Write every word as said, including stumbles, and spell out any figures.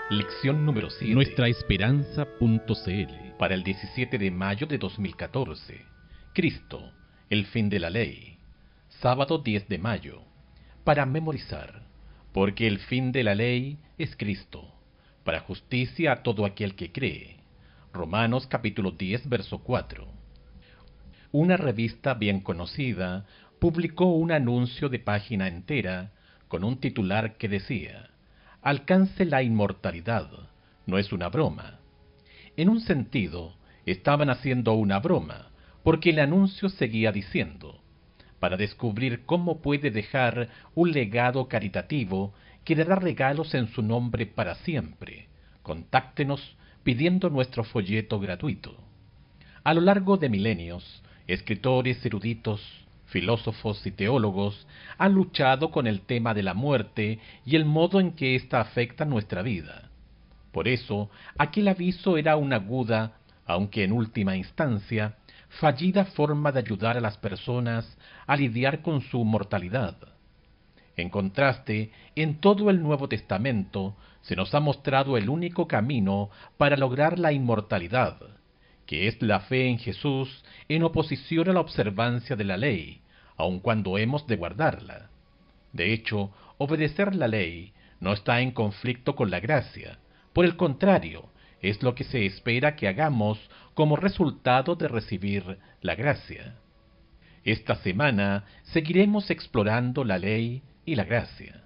Lección número siete. nuestra esperanza punto c l. Para el diecisiete de mayo de dos mil catorce. Cristo, el fin de la ley. Sábado diez de mayo. Para memorizar. Porque el fin de la ley es Cristo, para justicia a todo aquel que cree. Romanos capítulo diez, verso cuatro. Una revista bien conocida publicó un anuncio de página entera con un titular que decía: «Alcance la inmortalidad, no es una broma». En un sentido, estaban haciendo una broma, porque el anuncio seguía diciendo: «Para descubrir cómo puede dejar un legado caritativo que dará regalos en su nombre para siempre, contáctenos pidiendo nuestro folleto gratuito». A lo largo de milenios, escritores eruditos, filósofos y teólogos han luchado con el tema de la muerte y el modo en que ésta afecta nuestra vida. Por eso, aquel aviso era una aguda, aunque en última instancia, fallida forma de ayudar a las personas a lidiar con su mortalidad. En contraste, en todo el Nuevo Testamento se nos ha mostrado el único camino para lograr la inmortalidad, que es la fe en Jesús en oposición a la observancia de la ley, aun cuando hemos de guardarla. De hecho, obedecer la ley no está en conflicto con la gracia. Por el contrario, es lo que se espera que hagamos como resultado de recibir la gracia. Esta semana seguiremos explorando la ley y la gracia.